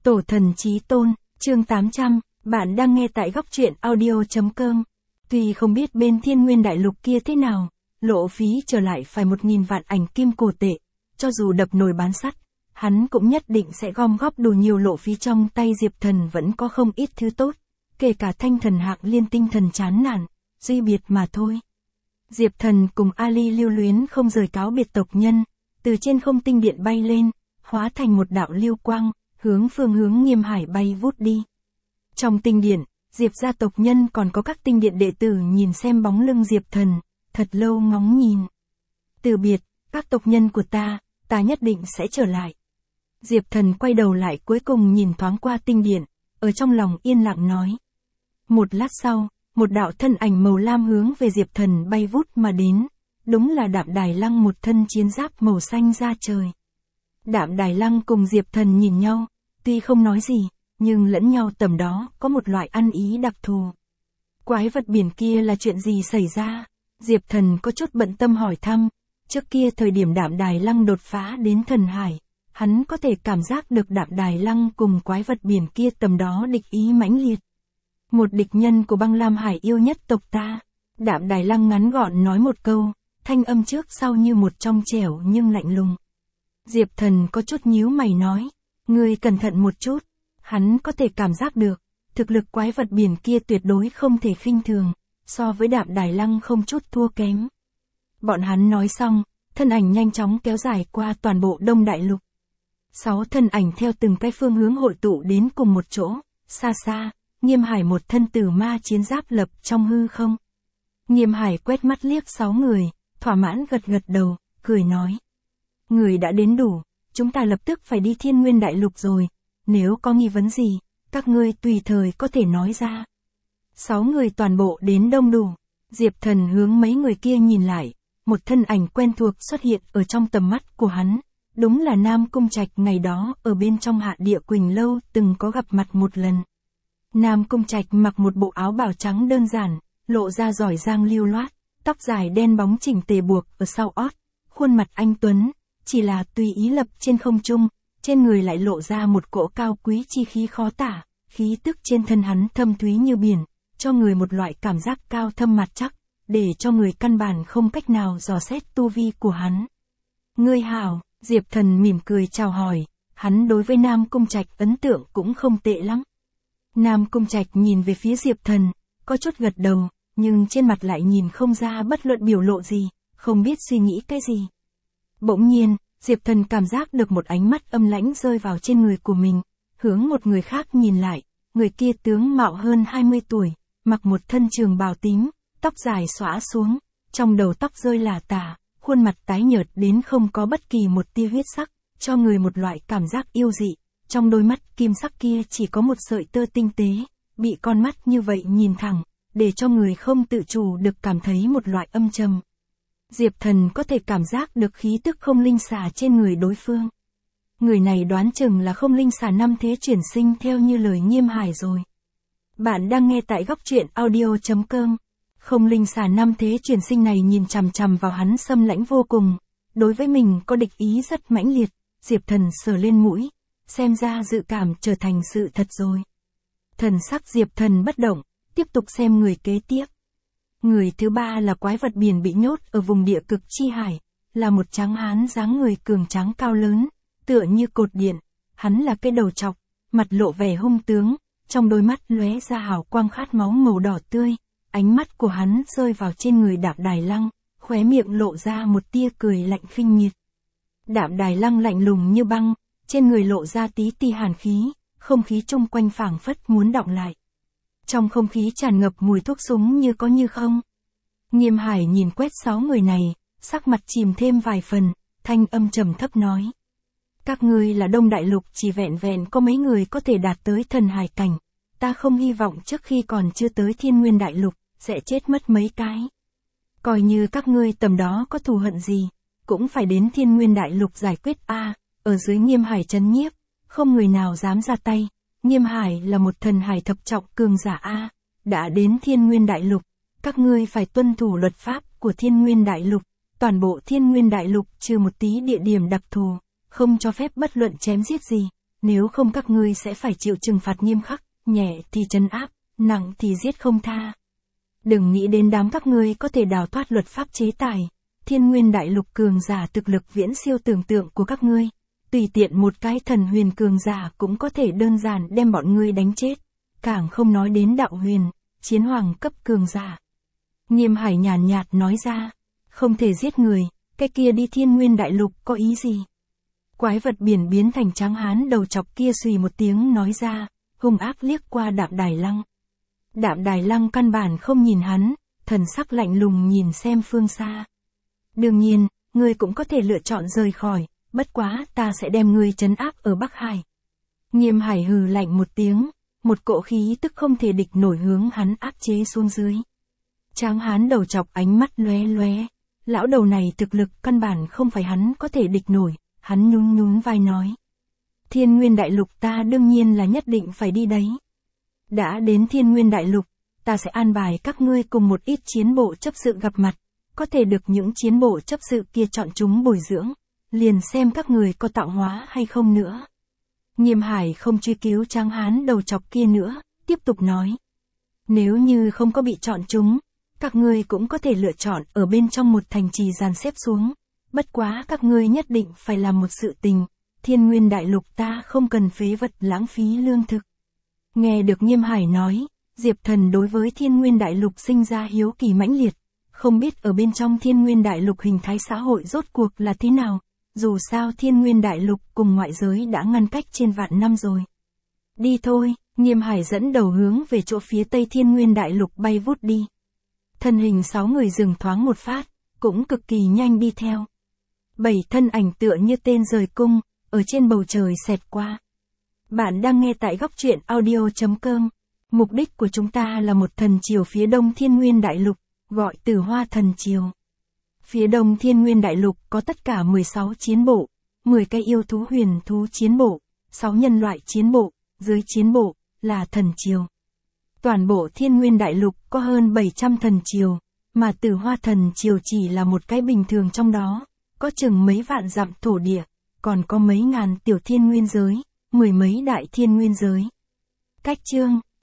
Tổ thần chí tôn, chương 800, bạn đang nghe tại góc truyện audio.com. Tuy không biết bên Thiên Nguyên Đại Lục kia thế nào, lộ phí trở lại phải 1.000 vạn ảnh kim cổ tệ, cho dù đập nồi bán sắt, hắn cũng nhất định sẽ gom góp đủ nhiều lộ phí. Trong tay Diệp Thần vẫn có không ít thứ tốt, kể cả thanh thần hạc liên tinh thần chán nản, duy biệt mà thôi. Diệp Thần cùng Ali lưu luyến không rời cáo biệt tộc nhân, từ trên không tinh điện bay lên, hóa thành một đạo lưu quang, hướng phương hướng Nghiêm Hải bay vút đi. Trong tinh điện, Diệp gia tộc nhân còn có các tinh điện đệ tử nhìn xem bóng lưng Diệp Thần, thật lâu ngóng nhìn. Từ biệt, các tộc nhân của ta nhất định sẽ trở lại. Diệp Thần quay đầu lại cuối cùng nhìn thoáng qua tinh điện, ở trong lòng yên lặng nói. Một lát sau, một đạo thân ảnh màu lam hướng về Diệp Thần bay vút mà đến, đúng là Đạm Đài Lăng, một thân chiến giáp màu xanh ra trời. Đạm Đài Lăng cùng Diệp Thần nhìn nhau, tuy không nói gì, nhưng lẫn nhau tầm đó có một loại ăn ý đặc thù. Quái vật biển kia là chuyện gì xảy ra? Diệp Thần có chút bận tâm hỏi thăm. Trước kia thời điểm Đạm Đài Lăng đột phá đến thần hải, hắn có thể cảm giác được Đạm Đài Lăng cùng quái vật biển kia tầm đó địch ý mãnh liệt. Một địch nhân của băng lam hải yêu nhất tộc ta. Đạm Đài Lăng ngắn gọn nói một câu, thanh âm trước sau như một trong trẻo nhưng lạnh lùng. Diệp Thần có chút nhíu mày nói, ngươi cẩn thận một chút. Hắn có thể cảm giác được, thực lực quái vật biển kia tuyệt đối không thể khinh thường, so với Đạm Đài Lăng không chút thua kém. Bọn hắn nói xong, thân ảnh nhanh chóng kéo dài qua toàn bộ Đông Đại Lục. 6 thân ảnh theo từng cái phương hướng hội tụ đến cùng một chỗ, xa xa, Nghiêm Hải một thân tử ma chiến giáp lập trong hư không. Nghiêm Hải quét mắt liếc 6 người, thỏa mãn gật gật đầu, cười nói. Người đã đến đủ, chúng ta lập tức phải đi Thiên Nguyên Đại Lục rồi, nếu có nghi vấn gì, các ngươi tùy thời có thể nói ra. 6 người toàn bộ đến đông đủ, Diệp Thần hướng mấy người kia nhìn lại, một thân ảnh quen thuộc xuất hiện ở trong tầm mắt của hắn, đúng là Nam Cung Trạch ngày đó ở bên trong Hạ Địa Quỳnh Lâu từng có gặp mặt một lần. Nam Cung Trạch mặc một bộ áo bào trắng đơn giản, lộ ra giỏi giang lưu loát, tóc dài đen bóng chỉnh tề buộc ở sau ót, khuôn mặt anh tuấn, chỉ là tùy ý lập trên không trung, trên người lại lộ ra một cỗ cao quý chi khí khó tả, khí tức trên thân hắn thâm thúy như biển, cho người một loại cảm giác cao thâm mặt chắc, để cho người căn bản không cách nào dò xét tu vi của hắn. Ngươi hảo, Diệp Thần mỉm cười chào hỏi, hắn đối với Nam Cung Trạch ấn tượng cũng không tệ lắm. Nam Cung Trạch nhìn về phía Diệp Thần, có chút gật đầu, nhưng trên mặt lại nhìn không ra bất luận biểu lộ gì, không biết suy nghĩ cái gì. Bỗng nhiên, Diệp Thần cảm giác được một ánh mắt âm lãnh rơi vào trên người của mình, hướng một người khác nhìn lại, người kia tướng mạo hơn 20 tuổi, mặc một thân trường bào tím, tóc dài xõa xuống, trong đầu tóc rơi lả tả, khuôn mặt tái nhợt đến không có bất kỳ một tia huyết sắc, cho người một loại cảm giác yêu dị, trong đôi mắt kim sắc kia chỉ có một sợi tơ tinh tế, bị con mắt như vậy nhìn thẳng, để cho người không tự chủ được cảm thấy một loại âm trầm. Diệp Thần có thể cảm giác được khí tức không linh xà trên người đối phương. Người này đoán chừng là không linh xà 5 thế chuyển sinh theo như lời Nghiêm Hải rồi. Bạn đang nghe tại góc truyện audio.com. Không linh xà 5 thế chuyển sinh này nhìn chằm chằm vào hắn xâm lãnh vô cùng. Đối với mình có địch ý rất mãnh liệt. Diệp Thần sờ lên mũi. Xem ra dự cảm trở thành sự thật rồi. Thần sắc Diệp Thần bất động. Tiếp tục xem người kế tiếp. Người thứ ba là quái vật biển bị nhốt ở vùng địa cực chi hải. Là một tráng hán dáng người cường tráng cao lớn. Tựa như cột điện. Hắn là cái đầu trọc. Mặt lộ vẻ hung tướng. Trong đôi mắt lóe ra hào quang khát máu màu đỏ tươi. Ánh mắt của hắn rơi vào trên người Đạm Đài Lăng, khóe miệng lộ ra một tia cười lạnh khinh miệt. Đạm Đài Lăng lạnh lùng như băng, trên người lộ ra tí ti hàn khí, không khí chung quanh phảng phất muốn đọng lại. Trong không khí tràn ngập mùi thuốc súng như có như không. Nghiêm Hải nhìn quét 6 người này, sắc mặt chìm thêm vài phần, thanh âm trầm thấp nói. Các ngươi là Đông Đại Lục, chỉ vẹn vẹn có mấy người có thể đạt tới thần hải cảnh. Ta không hy vọng trước khi còn chưa tới Thiên Nguyên Đại Lục, sẽ chết mất mấy cái. Coi như các ngươi tầm đó có thù hận gì, cũng phải đến Thiên Nguyên Đại Lục giải quyết a. Ở dưới Nghiêm Hải trấn nhiếp, không người nào dám ra tay. Nghiêm Hải là một thần hải thập trọng cường giả a. Đã đến Thiên Nguyên Đại Lục, các ngươi phải tuân thủ luật pháp của Thiên Nguyên Đại Lục. Toàn bộ Thiên Nguyên Đại Lục trừ một tí địa điểm đặc thù, không cho phép bất luận chém giết gì. nếu không các ngươi sẽ phải chịu trừng phạt nghiêm khắc, nhẹ thì trấn áp, nặng thì giết không tha. Đừng nghĩ đến đám các ngươi có thể đào thoát luật pháp chế tài, Thiên Nguyên Đại Lục cường giả thực lực viễn siêu tưởng tượng của các ngươi. Tùy tiện một cái thần huyền cường giả cũng có thể đơn giản đem bọn ngươi đánh chết, càng không nói đến đạo huyền, chiến hoàng cấp cường giả. Nghiêm Hải nhàn nhạt nói ra, không thể giết người, cái kia đi Thiên Nguyên Đại Lục có ý gì? Quái vật biển biến thành tráng hán đầu chọc kia xùy một tiếng nói ra, hung ác liếc qua Đạm Đài Lăng. Đạm Đài Lăng căn bản không nhìn hắn, thần sắc lạnh lùng nhìn xem phương xa. Đương nhiên, ngươi cũng có thể lựa chọn rời khỏi, bất quá ta sẽ đem ngươi trấn áp ở Bắc Hải. Nghiêm Hải hừ lạnh một tiếng, một cỗ khí tức không thể địch nổi hướng hắn áp chế xuống dưới. Tráng hán đầu chọc ánh mắt lóe lóe, lão đầu này thực lực căn bản không phải hắn có thể địch nổi, hắn nhún nhún vai nói. Thiên Nguyên Đại Lục ta đương nhiên là nhất định phải đi đấy. Đã đến Thiên Nguyên Đại Lục, ta sẽ an bài các ngươi cùng một ít chiến bộ chấp sự gặp mặt, có thể được những chiến bộ chấp sự kia chọn chúng bồi dưỡng, liền xem các người có tạo hóa hay không nữa. Nghiêm Hải không truy cứu tráng hán đầu chọc kia nữa, tiếp tục nói. Nếu như không có bị chọn chúng, các ngươi cũng có thể lựa chọn ở bên trong một thành trì dàn xếp xuống, bất quá các ngươi nhất định phải làm một sự tình, Thiên Nguyên Đại Lục ta không cần phế vật lãng phí lương thực. Nghe được Nghiêm Hải nói, Diệp Thần đối với Thiên Nguyên Đại Lục sinh ra hiếu kỳ mãnh liệt, không biết ở bên trong Thiên Nguyên Đại Lục hình thái xã hội rốt cuộc là thế nào, dù sao Thiên Nguyên Đại Lục cùng ngoại giới đã ngăn cách trên vạn năm rồi. Đi thôi, Nghiêm Hải dẫn đầu hướng về chỗ phía tây Thiên Nguyên Đại Lục bay vút đi. Thân hình 6 người dừng thoáng một phát, cũng cực kỳ nhanh đi theo. 7 thân ảnh tựa như tên rời cung, ở trên bầu trời xẹt qua. Bạn đang nghe tại góc truyện audio.com. Mục đích của chúng ta là một thần triều phía đông Thiên Nguyên Đại Lục, gọi Tử Hoa Thần Triều. Phía đông Thiên Nguyên Đại Lục có tất cả 16 chiến bộ, 10 cái yêu thú huyền thú chiến bộ, 6 nhân loại chiến bộ, dưới chiến bộ, là thần triều. Toàn bộ Thiên Nguyên Đại Lục có hơn 700 thần triều, mà Tử Hoa Thần Triều chỉ là một cái bình thường trong đó, có chừng mấy vạn dặm thổ địa, còn có mấy ngàn tiểu thiên nguyên giới, mười mấy đại thiên nguyên giới. Cách chương